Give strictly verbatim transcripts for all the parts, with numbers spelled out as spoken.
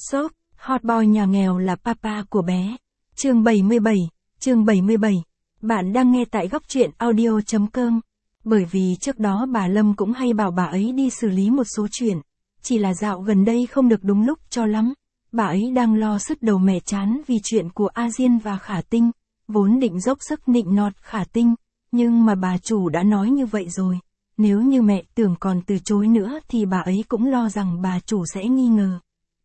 Shop, hot boy nhà nghèo là papa của bé. Chương bảy mươi bảy, chương bảy mươi bảy. Bạn đang nghe tại góc truyện audio chấm com. Bởi vì trước đó bà Lâm cũng hay bảo bà ấy đi xử lý một số chuyện. Chỉ là dạo gần đây không được đúng lúc cho lắm. Bà ấy đang lo sứt đầu mẻ chán vì chuyện của A Diên và Khả Tinh. Vốn định dốc sức nịnh nọt Khả Tinh. Nhưng mà bà chủ đã nói như vậy rồi. Nếu như mẹ Tưởng còn từ chối nữa thì bà ấy cũng lo rằng bà chủ sẽ nghi ngờ.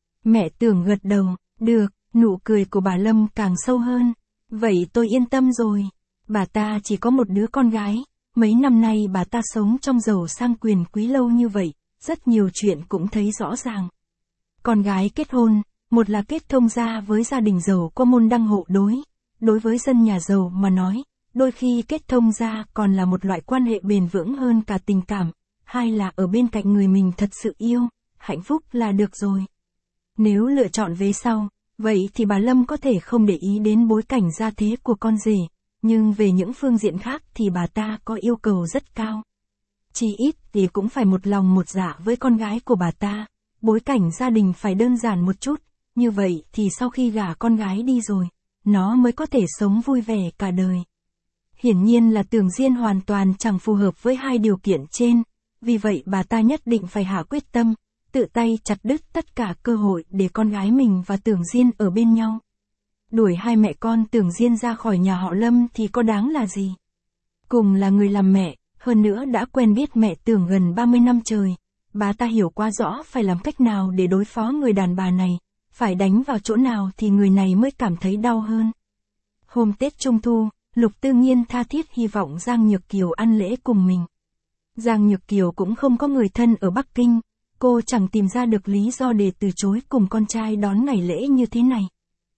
Mẹ Tưởng gật đầu, được, nụ cười của bà Lâm càng sâu hơn. Vậy tôi yên tâm rồi. Bà ta chỉ có một đứa con gái. Mấy năm nay bà ta sống trong giàu sang quyền quý lâu như vậy, rất nhiều chuyện cũng thấy rõ ràng. Con gái kết hôn, một là kết thông gia với gia đình giàu có môn đăng hộ đối. Đối với dân nhà giàu mà nói, đôi khi kết thông gia còn là một loại quan hệ bền vững hơn cả tình cảm. Hai là ở bên cạnh người mình thật sự yêu, hạnh phúc là được rồi. Nếu lựa chọn vế sau, vậy thì bà Lâm có thể không để ý đến bối cảnh gia thế của con rể, nhưng về những phương diện khác thì bà ta có yêu cầu rất cao. Chỉ ít thì cũng phải một lòng một dạ với con gái của bà ta, bối cảnh gia đình phải đơn giản một chút, như vậy thì sau khi gả con gái đi rồi, nó mới có thể sống vui vẻ cả đời. Hiển nhiên là Tưởng Diên hoàn toàn chẳng phù hợp với hai điều kiện trên, vì vậy bà ta nhất định phải hạ quyết tâm, tự tay chặt đứt tất cả cơ hội để con gái mình và Tưởng Diên ở bên nhau. Đuổi hai mẹ con Tưởng Diên ra khỏi nhà họ Lâm thì có đáng là gì? Cùng là người làm mẹ, hơn nữa đã quen biết mẹ Tưởng gần ba mươi năm trời, bà ta hiểu quá rõ phải làm cách nào để đối phó người đàn bà này, phải đánh vào chỗ nào thì người này mới cảm thấy đau hơn. Hôm Tết Trung Thu, Lục Tư Nghiên tha thiết hy vọng Giang Nhược Kiều ăn lễ cùng mình. Giang Nhược Kiều cũng không có người thân ở Bắc Kinh, cô chẳng tìm ra được lý do để từ chối cùng con trai đón ngày lễ như thế này.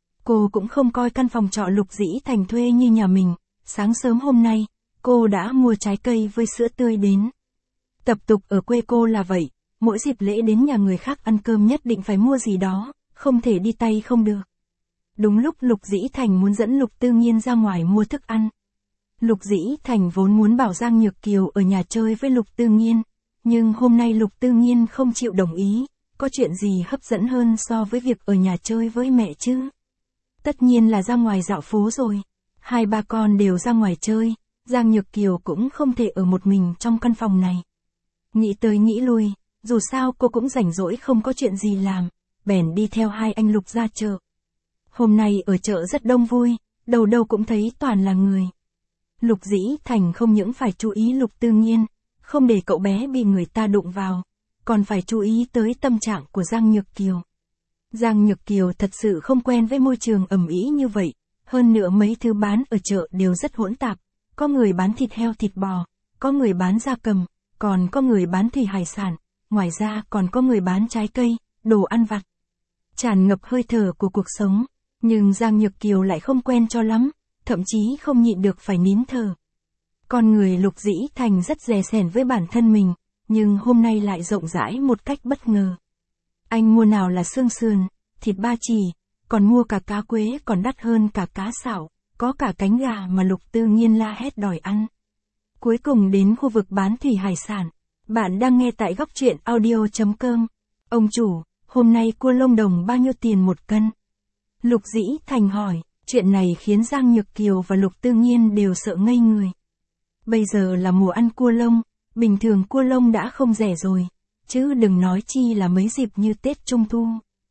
Cô cũng không coi căn phòng trọ Lục Dĩ Thành thuê như nhà mình, sáng sớm hôm nay, cô đã mua trái cây với sữa tươi đến. Tập tục ở quê cô là vậy, mỗi dịp lễ đến nhà người khác ăn cơm nhất định phải mua gì đó, không thể đi tay không được. Đúng lúc Lục Dĩ Thành muốn dẫn Lục Tư Nghiên ra ngoài mua thức ăn. Lục Dĩ Thành vốn muốn bảo Giang Nhược Kiều ở nhà chơi với Lục Tư Nghiên, nhưng hôm nay Lục Tư Nghiên không chịu đồng ý, có chuyện gì hấp dẫn hơn so với việc ở nhà chơi với mẹ chứ? Tất nhiên là ra ngoài dạo phố rồi. Hai ba con đều ra ngoài chơi, Giang Nhược Kiều cũng không thể ở một mình trong căn phòng này. Nghĩ tới nghĩ lui, dù sao cô cũng rảnh rỗi không có chuyện gì làm, bèn đi theo hai anh Lục ra chợ. Hôm nay ở chợ rất đông vui, đầu đâu cũng thấy toàn là người. Lục Dĩ Thành không những phải chú ý Lục Tư Nghiên, không để cậu bé bị người ta đụng vào, còn phải chú ý tới tâm trạng của Giang Nhược Kiều. Giang Nhược Kiều thật sự không quen với môi trường ầm ĩ như vậy, hơn nữa mấy thứ bán ở chợ đều rất hỗn tạp, có người bán thịt heo thịt bò, có người bán gia cầm, còn có người bán thủy hải sản, ngoài ra còn có người bán trái cây, đồ ăn vặt. Tràn ngập hơi thở của cuộc sống, nhưng Giang Nhược Kiều lại không quen cho lắm, thậm chí không nhịn được phải nín thở. Con người Lục Dĩ Thành rất dè sẻn với bản thân mình, nhưng hôm nay lại rộng rãi một cách bất ngờ. Anh mua nào là xương sườn, thịt ba chỉ, còn mua cả cá quế còn đắt hơn cả cá sảo, có cả cánh gà mà Lục Tư Nghiên la hét đòi ăn. Cuối cùng đến khu vực bán thủy hải sản. Bạn đang nghe tại góc truyện audio chấm com. Ông chủ, hôm nay cua lông đồng bao nhiêu tiền một cân? Lục Dĩ Thành hỏi, chuyện này khiến Giang Nhược Kiều và Lục Tư Nghiên đều sợ ngây người. Bây giờ là mùa ăn cua lông, bình thường cua lông đã không rẻ rồi, chứ đừng nói chi là mấy dịp như Tết Trung Thu.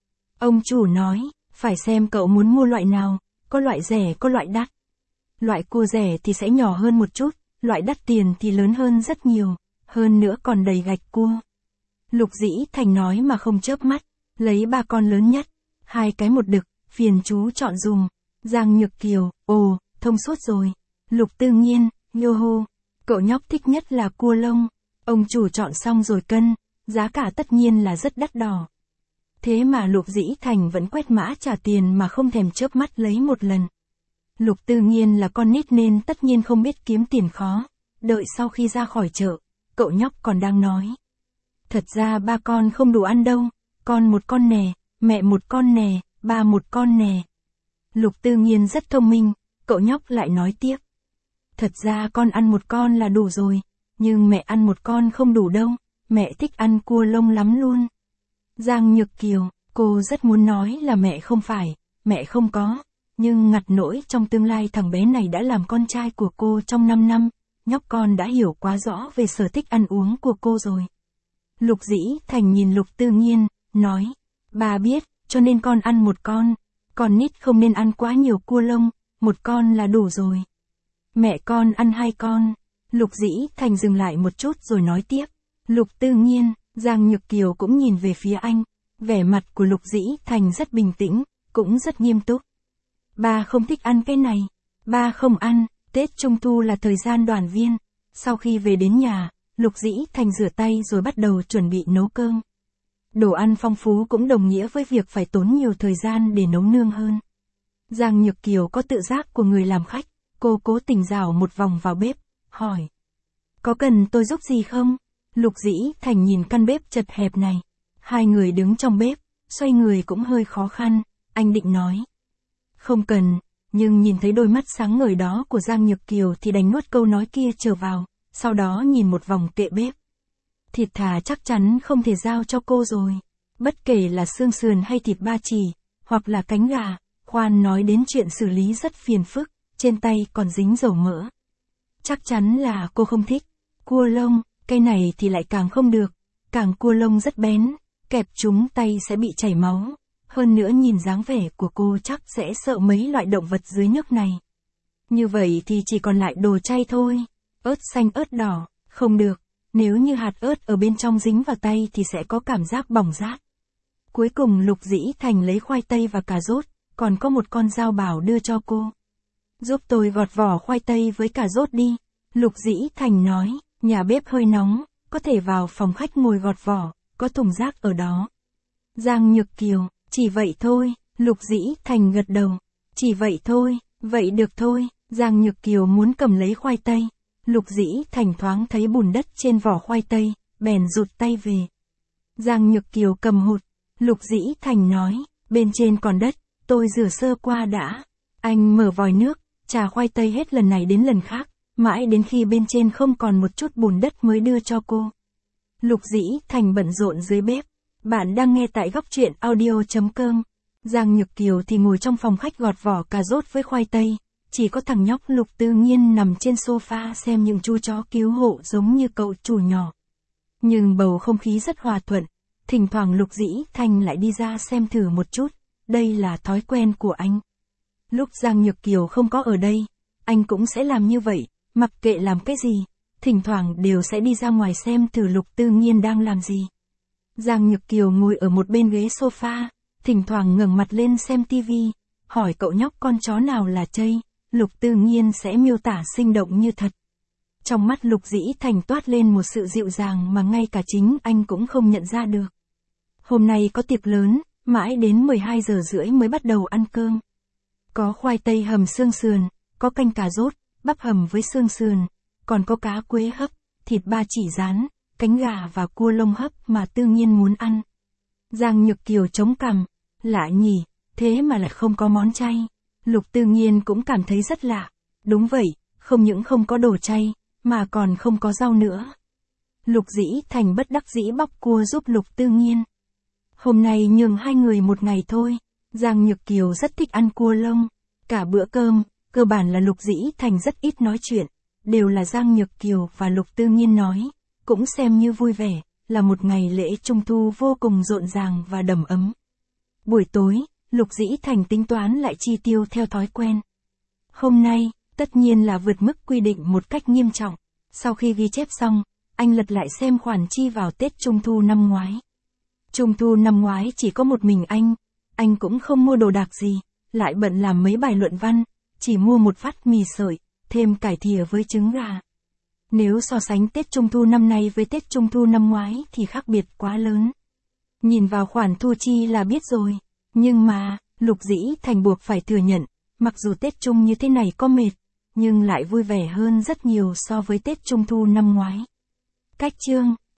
Ông chủ nói, phải xem cậu muốn mua loại nào, có loại rẻ có loại đắt. Loại cua rẻ thì sẽ nhỏ hơn một chút, loại đắt tiền thì lớn hơn rất nhiều, hơn nữa còn đầy gạch cua. Lục Dĩ Thành nói mà không chớp mắt, lấy ba con lớn nhất, hai cái một đực, phiền chú chọn dùm. Giang Nhược Kiều, ồ, thông suốt rồi. Lục Tư Nghiên, nhô hô, cậu nhóc thích nhất là cua lông. Ông chủ chọn xong rồi cân, giá cả tất nhiên là rất đắt đỏ. Thế mà Lục Dĩ Thành vẫn quét mã trả tiền mà không thèm chớp mắt lấy một lần. Lục Tư Nghiên là con nít nên tất nhiên không biết kiếm tiền khó. Đợi sau khi ra khỏi chợ, cậu nhóc còn đang nói. Thật ra ba con không đủ ăn đâu, con một con nè, mẹ một con nè, ba một con nè. Lục Tư Nghiên rất thông minh, cậu nhóc lại nói tiếp. Thật ra con ăn một con là đủ rồi, nhưng mẹ ăn một con không đủ đâu, mẹ thích ăn cua lông lắm luôn. Giang Nhược Kiều, Cô rất muốn nói là mẹ không phải, mẹ không có, nhưng ngặt nỗi trong tương lai thằng bé này đã làm con trai của cô trong năm năm, nhóc con đã hiểu quá rõ về sở thích ăn uống của cô rồi. Lục Dĩ Thành nhìn Lục Tư Nhiên, nói, bà biết, cho nên con ăn một con, con nít không nên ăn quá nhiều cua lông, một con là đủ rồi. Mẹ con ăn hai con. Lục Dĩ Thành dừng lại một chút rồi nói tiếp. Lục Tư Nhiên, Giang Nhược Kiều cũng nhìn về phía anh, vẻ mặt của Lục Dĩ Thành rất bình tĩnh, cũng rất nghiêm túc. Ba không thích ăn cái này, ba không ăn, Tết Trung Thu là thời gian đoàn viên. Sau khi về đến nhà, Lục Dĩ Thành rửa tay rồi bắt đầu chuẩn bị nấu cơm. Đồ ăn phong phú cũng đồng nghĩa với việc phải tốn nhiều thời gian để nấu nương hơn. Giang Nhược Kiều có tự giác của người làm khách, cô cố tình rảo một vòng vào bếp, hỏi. Có cần tôi giúp gì không? Lục Dĩ Thành nhìn căn bếp chật hẹp này. Hai người đứng trong bếp, xoay người cũng hơi khó khăn, anh định nói. Không cần, nhưng nhìn thấy đôi mắt sáng ngời đó của Giang Nhược Kiều thì đành nuốt câu nói kia trở vào, sau đó nhìn một vòng kệ bếp. Thịt thà chắc chắn không thể giao cho cô rồi. Bất kể là xương sườn hay thịt ba chỉ, hoặc là cánh gà, khoan nói đến chuyện xử lý rất phiền phức, trên tay còn dính dầu mỡ. Chắc chắn là cô không thích. Cua lông, cái này thì lại càng không được. Càng cua lông rất bén, kẹp chúng tay sẽ bị chảy máu. Hơn nữa nhìn dáng vẻ của cô chắc sẽ sợ mấy loại động vật dưới nước này. Như vậy thì chỉ còn lại đồ chay thôi. Ớt xanh ớt đỏ, không được. Nếu như hạt ớt ở bên trong dính vào tay thì sẽ có cảm giác bỏng rát. Cuối cùng Lục Dĩ Thành lấy khoai tây và cà rốt, còn có một con dao bảo đưa cho cô. Giúp tôi gọt vỏ khoai tây với cà rốt đi. Lục Dĩ Thành nói, nhà bếp hơi nóng, có thể vào phòng khách ngồi gọt vỏ, có thùng rác ở đó. Giang Nhược Kiều, chỉ vậy thôi. Lục Dĩ Thành gật đầu. Chỉ vậy thôi, vậy được thôi. Giang Nhược Kiều muốn cầm lấy khoai tây. Lục Dĩ Thành thoáng thấy bùn đất trên vỏ khoai tây, bèn rụt tay về. Giang Nhược Kiều cầm hụt. Lục Dĩ Thành nói, bên trên còn đất, tôi rửa sơ qua đã. Anh mở vòi nước, trà khoai tây hết lần này đến lần khác, mãi đến khi bên trên không còn một chút bùn đất mới đưa cho cô. Lục Dĩ Thành bận rộn dưới bếp. Bạn đang nghe tại góc truyện audio chấm com. Giang Nhược Kiều thì ngồi trong phòng khách gọt vỏ cà rốt với khoai tây. Chỉ có thằng nhóc Lục Tư Nhiên nằm trên sofa xem những chú chó cứu hộ giống như cậu chủ nhỏ. Nhưng bầu không khí rất hòa thuận. Thỉnh thoảng Lục Dĩ Thành lại đi ra xem thử một chút. Đây là thói quen của anh. Lúc Giang Nhược Kiều không có ở đây, anh cũng sẽ làm như vậy, mặc kệ làm cái gì. Thỉnh thoảng đều sẽ đi ra ngoài xem thử Lục Tư Nhiên đang làm gì. Giang Nhược Kiều ngồi ở một bên ghế sofa, thỉnh thoảng ngẩng mặt lên xem tivi, hỏi cậu nhóc con chó nào là Chây. Lục Tư Nhiên sẽ miêu tả sinh động như thật. Trong mắt Lục Dĩ Thành toát lên một sự dịu dàng mà ngay cả chính anh cũng không nhận ra được. Hôm nay có tiệc lớn, mãi đến mười hai giờ rưỡi mới bắt đầu ăn cơm. Có khoai tây hầm xương sườn, có canh cà rốt, bắp hầm với xương sườn, còn có cá quế hấp, thịt ba chỉ rán, cánh gà và cua lông hấp mà Tư Nhiên muốn ăn. Giang Nhược Kiều chống cằm, lạ nhỉ, thế mà lại không có món chay. Lục Tư Nhiên cũng cảm thấy rất lạ. Đúng vậy, không những không có đồ chay, mà còn không có rau nữa. Lục Dĩ Thành bất đắc dĩ bóc cua giúp Lục Tư Nhiên. Hôm nay nhường hai người một ngày thôi. Giang Nhược Kiều rất thích ăn cua lông. Cả bữa cơm, cơ bản là Lục Dĩ Thành rất ít nói chuyện. Đều là Giang Nhược Kiều và Lục Tư Nhiên nói. Cũng xem như vui vẻ, là một ngày lễ Trung Thu vô cùng rộn ràng và đầm ấm. Buổi tối, Lục Dĩ Thành tính toán lại chi tiêu theo thói quen. Hôm nay, tất nhiên là vượt mức quy định một cách nghiêm trọng. Sau khi ghi chép xong, anh lật lại xem khoản chi vào Tết Trung Thu năm ngoái. Trung Thu năm ngoái chỉ có một mình anh, anh cũng không mua đồ đạc gì, lại bận làm mấy bài luận văn, chỉ mua một phát mì sợi, thêm cải thìa với trứng gà. Nếu so sánh Tết Trung Thu năm nay với Tết Trung Thu năm ngoái thì khác biệt quá lớn. Nhìn vào khoản thu chi là biết rồi. Nhưng mà, Lục Dĩ Thành buộc phải thừa nhận, mặc dù Tết Trung như thế này có mệt, nhưng lại vui vẻ hơn rất nhiều so với Tết Trung Thu năm ngoái. Cách chương